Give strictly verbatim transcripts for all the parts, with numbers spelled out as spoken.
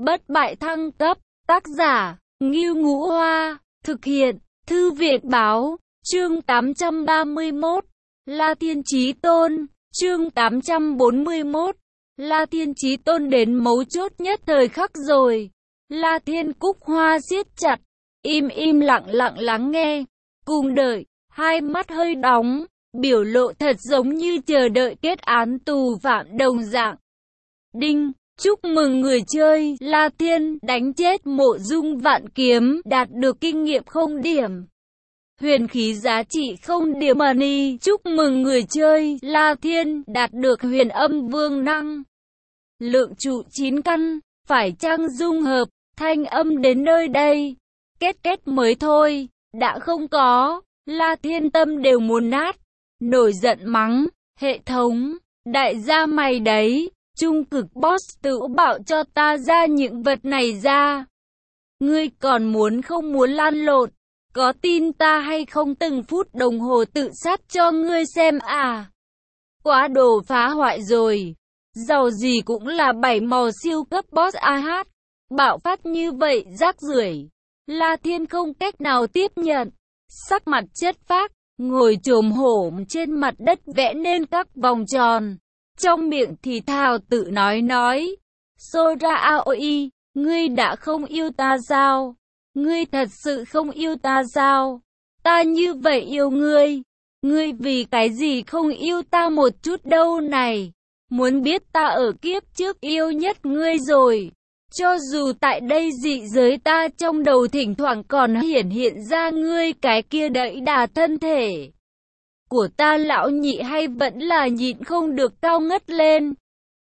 Bất bại thăng cấp, tác giả, Ngưu Ngũ Hoa, thực hiện, Thư viện Báo, chương tám trăm ba mươi mốt, La Thiên Chí Tôn, chương tám trăm bốn mươi mốt, La Thiên Chí Tôn đến mấu chốt nhất thời khắc rồi. La Thiên Cúc Hoa siết chặt, im im lặng lặng lắng nghe, cùng đợi, hai mắt hơi đóng, biểu lộ thật giống như chờ đợi kết án tù phạm đồng dạng. Đinh, chúc mừng người chơi, La Thiên đánh chết Mộ Dung Vạn Kiếm, đạt được kinh nghiệm không điểm. Huyền khí giá trị không điểm money, chúc mừng người chơi, La Thiên đạt được huyền âm vương năng. Lượng trụ chín căn, phải chăng dung hợp, thanh âm đến nơi đây. Kết kết mới thôi, đã không có, La Thiên tâm đều muốn nát. Nổi giận mắng, hệ thống, đại gia mày đấy, trung cực boss tự bảo cho ta ra những vật này ra. Ngươi còn muốn không muốn lan lộn, có tin ta hay không từng phút đồng hồ tự sát cho ngươi xem à. Quá đồ phá hoại rồi, giàu gì cũng là bảy màu siêu cấp boss a hát, bạo phát như vậy rác rưởi. La Thiên không cách nào tiếp nhận, sắc mặt chất phác, ngồi chồm hổm trên mặt đất vẽ nên các vòng tròn. Trong miệng thì thào tự nói nói, Sora Aoi, ngươi đã không yêu ta sao? Ngươi thật sự không yêu ta sao? Ta như vậy yêu ngươi, ngươi vì cái gì không yêu ta một chút đâu này? Muốn biết ta ở kiếp trước yêu nhất ngươi rồi. Cho dù tại đây dị giới ta trong đầu thỉnh thoảng còn hiển hiện ra ngươi cái kia đẫy đà thân thể của ta lão nhị, hay vẫn là nhịn không được cao ngất lên.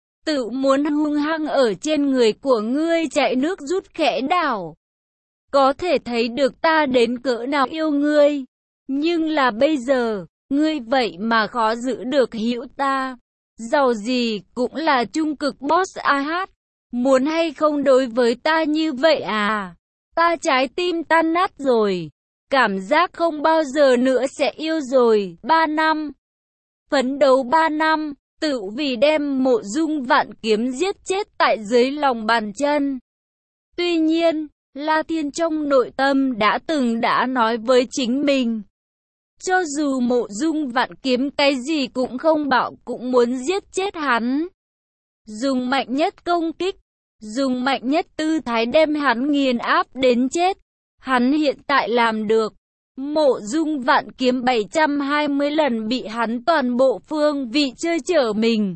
Tự muốn hung hăng ở trên người của ngươi chạy nước rút khẽ đảo. Có thể thấy được ta đến cỡ nào yêu ngươi. Nhưng là bây giờ, ngươi vậy mà khó giữ được hữu ta. Giàu gì cũng là trung cực boss a hát. Muốn hay không đối với ta như vậy à? Ta trái tim tan nát rồi. Cảm giác không bao giờ nữa sẽ yêu rồi. Ba năm. Phấn đấu ba năm, tự vì đem Mộ Dung Vạn Kiếm giết chết tại dưới lòng bàn chân. Tuy nhiên, La Thiên trong nội tâm đã từng đã nói với chính mình. Cho dù Mộ Dung Vạn Kiếm cái gì cũng không bảo cũng muốn giết chết hắn. Dùng mạnh nhất công kích, dùng mạnh nhất tư thái đem hắn nghiền áp đến chết. Hắn hiện tại làm được. Mộ Dung Vạn Kiếm bảy trăm hai mươi lần bị hắn toàn bộ phương vị chơi chở mình.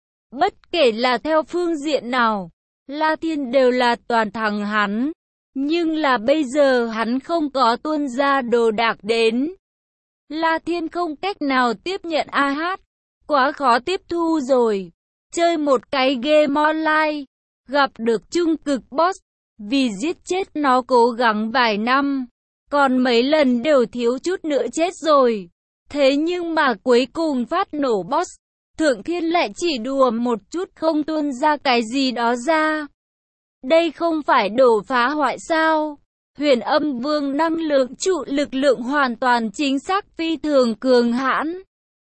Bất kể là theo phương diện nào, La Thiên đều là toàn thắng hắn. Nhưng là bây giờ hắn không có tuôn ra đồ đạc đến. La Thiên không cách nào tiếp nhận a hát. Quá khó tiếp thu rồi. Chơi một cái game online, gặp được trung cực boss, vì giết chết nó cố gắng vài năm, còn mấy lần đều thiếu chút nữa chết rồi. Thế nhưng mà cuối cùng phát nổ boss, Thượng Thiên lại chỉ đùa một chút không tuôn ra cái gì đó ra. Đây không phải đổ phá hoại sao? Huyền âm vương năng lượng trụ lực lượng hoàn toàn chính xác phi thường cường hãn.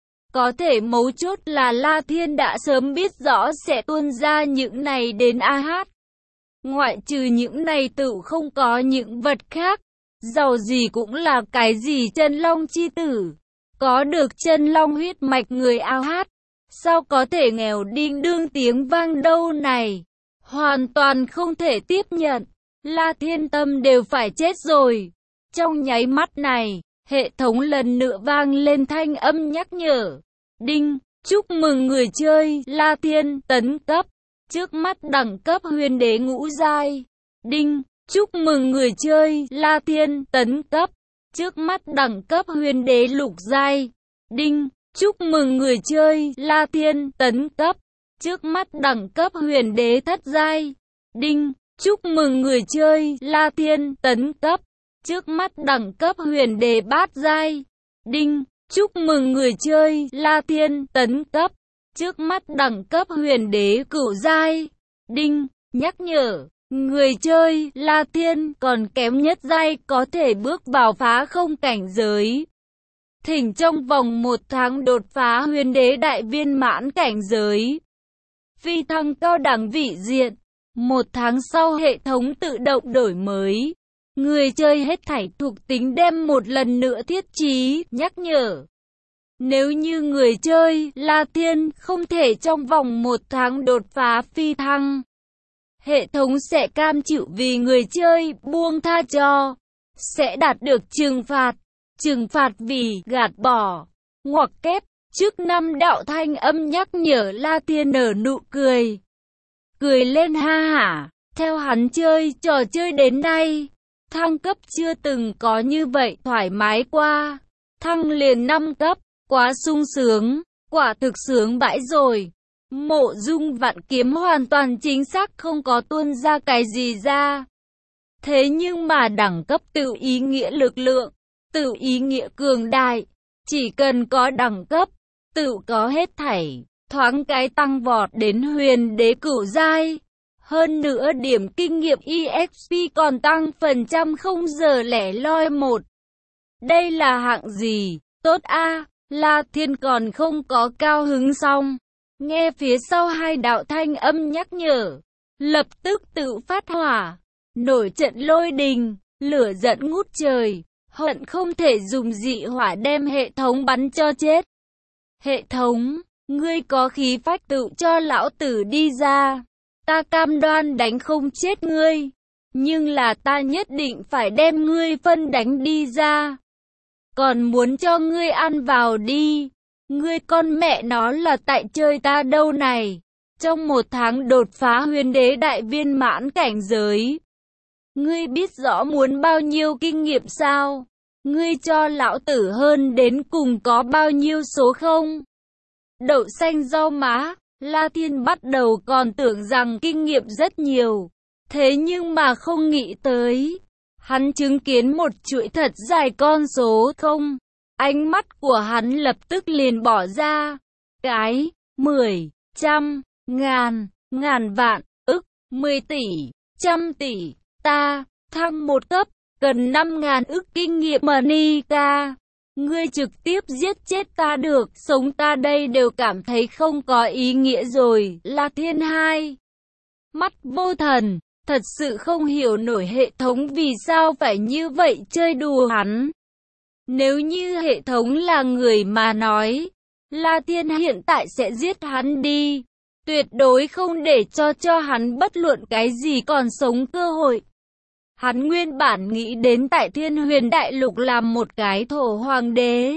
Có thể mấu chốt là La Thiên đã sớm biết rõ sẽ tuôn ra những này đến a hát. Ngoại trừ những này tự không có những vật khác. Giàu gì cũng là cái gì chân long chi tử. Có được chân long huyết mạch người a hát. Sao có thể nghèo đinh đương tiếng vang đâu này. Hoàn toàn không thể tiếp nhận. La Thiên tâm đều phải chết rồi. Trong nháy mắt này, hệ thống lần nữa vang lên thanh âm nhắc nhở. Đinh, chúc mừng người chơi, La Thiên tấn cấp. Trước mắt đẳng cấp huyền đế ngũ giai. Đinh, chúc mừng người chơi, La Thiên tấn cấp. Trước mắt đẳng cấp huyền đế lục giai. Đinh, chúc mừng người chơi, La Thiên tấn cấp. Trước mắt đẳng cấp huyền đế thất giai. Đinh, chúc mừng người chơi, La Thiên tấn cấp. Trước mắt đẳng cấp huyền đế bát giai. Đinh, chúc mừng người chơi, La Thiên tấn cấp. Trước mắt đẳng cấp huyền đế cửu giai. Đinh, nhắc nhở, người chơi, La Thiên còn kém nhất giai có thể bước vào phá không cảnh giới. Thỉnh trong vòng một tháng đột phá huyền đế đại viên mãn cảnh giới. Phi thăng cao đẳng vị diện. Một tháng sau hệ thống tự động đổi mới. Người chơi hết thảy thuộc tính đem một lần nữa thiết trí, nhắc nhở. Nếu như người chơi, La Thiên, không thể trong vòng một tháng đột phá phi thăng, hệ thống sẽ cam chịu vì người chơi buông tha cho, sẽ đạt được trừng phạt. Trừng phạt vì gạt bỏ, ngoặc kép, trước năm đạo thanh âm nhắc nhở. La Thiên nở nụ cười. Cười lên ha hả, theo hắn chơi trò chơi đến nay, thăng cấp chưa từng có như vậy thoải mái qua. Thăng liền năm cấp, quá sung sướng, quả thực sướng bãi rồi. Mộ Dung Vạn Kiếm hoàn toàn chính xác không có tuôn ra cái gì ra. Thế nhưng mà đẳng cấp tự ý nghĩa lực lượng, tự ý nghĩa cường đại, chỉ cần có đẳng cấp, tự có hết thảy, thoáng cái tăng vọt đến huyền đế cửu giai. Hơn nữa điểm kinh nghiệm e ích pê còn tăng phần trăm không giờ lẻ loi một. Đây là hạng gì? Tốt a, La Thiên còn không có cao hứng xong. Nghe phía sau hai đạo thanh âm nhắc nhở, lập tức tự phát hỏa, nổi trận lôi đình, lửa giận ngút trời, hận không thể dùng dị hỏa đem hệ thống bắn cho chết. Hệ thống, ngươi có khí phách tự cho lão tử đi ra. Ta cam đoan đánh không chết ngươi, nhưng là ta nhất định phải đem ngươi phân đánh đi ra. Còn muốn cho ngươi ăn vào đi. Ngươi con mẹ nó là tại chơi ta đâu này. Trong một tháng đột phá huyền đế đại viên mãn cảnh giới. Ngươi biết rõ muốn bao nhiêu kinh nghiệm sao? Ngươi cho lão tử hơn đến cùng có bao nhiêu số không? Đậu xanh rau má. La Thiên bắt đầu còn tưởng rằng kinh nghiệm rất nhiều. Thế nhưng mà không nghĩ tới. Hắn chứng kiến một chuỗi thật dài con số không. Ánh mắt của hắn lập tức liền bỏ ra. Cái, mười, trăm, ngàn, ngàn vạn, ức, mười tỷ, trăm tỷ. Ta, thăng một cấp, cần năm ngàn ức kinh nghiệm Monica. Ngươi trực tiếp giết chết ta được, sống ta đây đều cảm thấy không có ý nghĩa rồi. La Thiên hai mắt vô thần, thật sự không hiểu nổi hệ thống vì sao phải như vậy chơi đùa hắn. Nếu như hệ thống là người mà nói, La Thiên hiện tại sẽ giết hắn đi, tuyệt đối không để cho cho hắn bất luận cái gì còn sống cơ hội. Hắn nguyên bản nghĩ đến tại Thiên Huyền Đại Lục làm một cái thổ hoàng đế.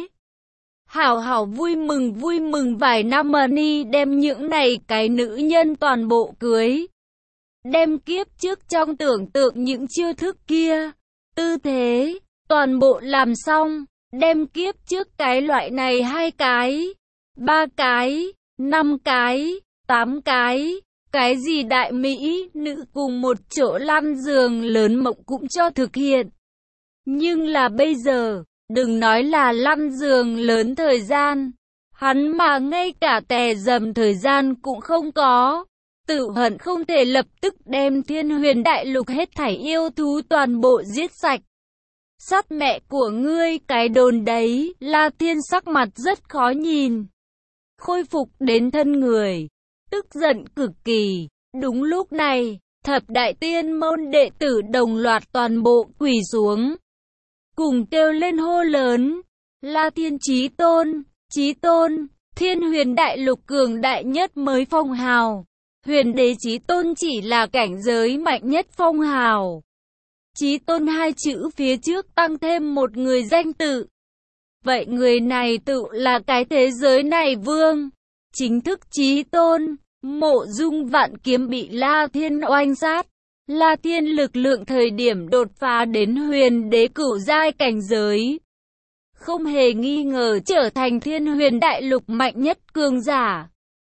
Hảo hảo vui mừng vui mừng vài năm money đem những này cái nữ nhân toàn bộ cưới. Đem kiếp trước trong tưởng tượng những chiêu thức kia, tư thế, toàn bộ làm xong. Đem kiếp trước cái loại này hai cái, ba cái, năm cái, tám cái. Cái gì đại mỹ nữ cùng một chỗ lăn giường lớn mộng cũng cho thực hiện. Nhưng là bây giờ, đừng nói là lăn giường lớn thời gian, hắn mà ngay cả tè dầm thời gian cũng không có. Tự hận không thể lập tức đem Thiên Huyền Đại Lục hết thảy yêu thú toàn bộ giết sạch. Sát mẹ của ngươi cái đồn đấy. La Thiên sắc mặt rất khó nhìn. Khôi phục đến thân người, tức giận cực kỳ. Đúng lúc này, thập đại tiên môn đệ tử đồng loạt toàn bộ quỳ xuống, cùng kêu lên hô lớn. La Thiên Chí Tôn, Chí Tôn, Thiên Huyền Đại Lục cường đại nhất mới phong hào. Huyền đế Chí Tôn chỉ là cảnh giới mạnh nhất phong hào. Chí Tôn hai chữ phía trước tăng thêm một người danh tự. Vậy người này tự là cái thế giới này vương. Chính thức Chí Tôn. Mộ Dung Vạn Kiếm bị La Thiên oanh sát. La Thiên lực lượng thời điểm đột phá đến huyền đế cửu giai cảnh giới, không hề nghi ngờ trở thành Thiên Huyền Đại Lục mạnh nhất cường giả.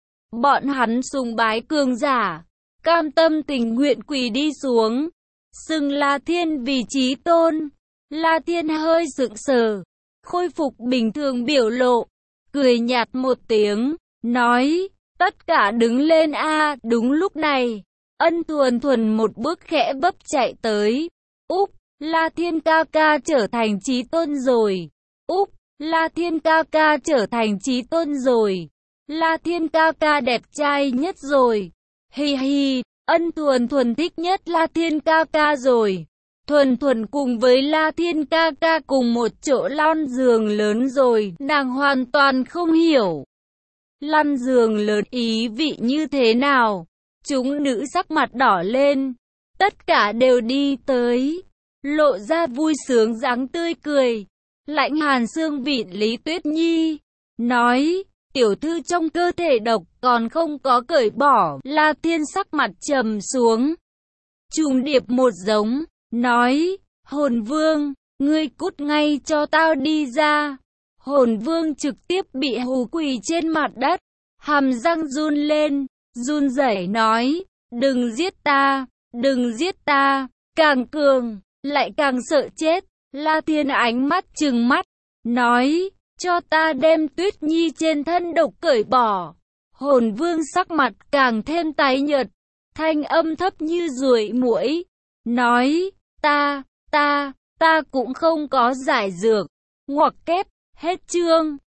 Bọn hắn sùng bái cường giả, cam tâm tình nguyện quỳ đi xuống, xưng La Thiên vì Chí Tôn. La Thiên hơi sững sờ, khôi phục bình thường biểu lộ, cười nhạt một tiếng, nói, tất cả đứng lên a. Đúng lúc này, Ân Thuần Thuần một bước khẽ bấp chạy tới. Úp, La Thiên ca ca trở thành Chí Tôn rồi. Úp, La Thiên ca ca trở thành Chí Tôn rồi. La Thiên ca ca đẹp trai nhất rồi. Hi hi. Ân Thuần Thuần thích nhất La Thiên ca ca rồi. Thuần Thuần cùng với La Thiên ca ca cùng một chỗ lăn giường lớn rồi, nàng hoàn toàn không hiểu. Lăn giường lớn ý vị như thế nào? Chúng nữ sắc mặt đỏ lên, tất cả đều đi tới, lộ ra vui sướng dáng tươi cười. Lãnh Hàn Xương vịn Lý Tuyết Nhi, nói, tiểu thư trong cơ thể độc còn không có cởi bỏ. La Thiên sắc mặt trầm xuống, trùng điệp một giống, nói, Hồn Vương, ngươi cút ngay cho tao đi ra. Hồn Vương trực tiếp bị hù quỳ trên mặt đất, hàm răng run lên, run rẩy nói, đừng giết ta, đừng giết ta. Càng cường, lại càng sợ chết. La Thiên ánh mắt trừng mắt, nói, cho ta đem Tuyết Nhi trên thân độc cởi bỏ. Hồn Vương sắc mặt càng thêm tái nhợt, thanh âm thấp như ruồi muỗi, nói, ta, ta, ta cũng không có giải dược. Ngoặc kép, hết chương.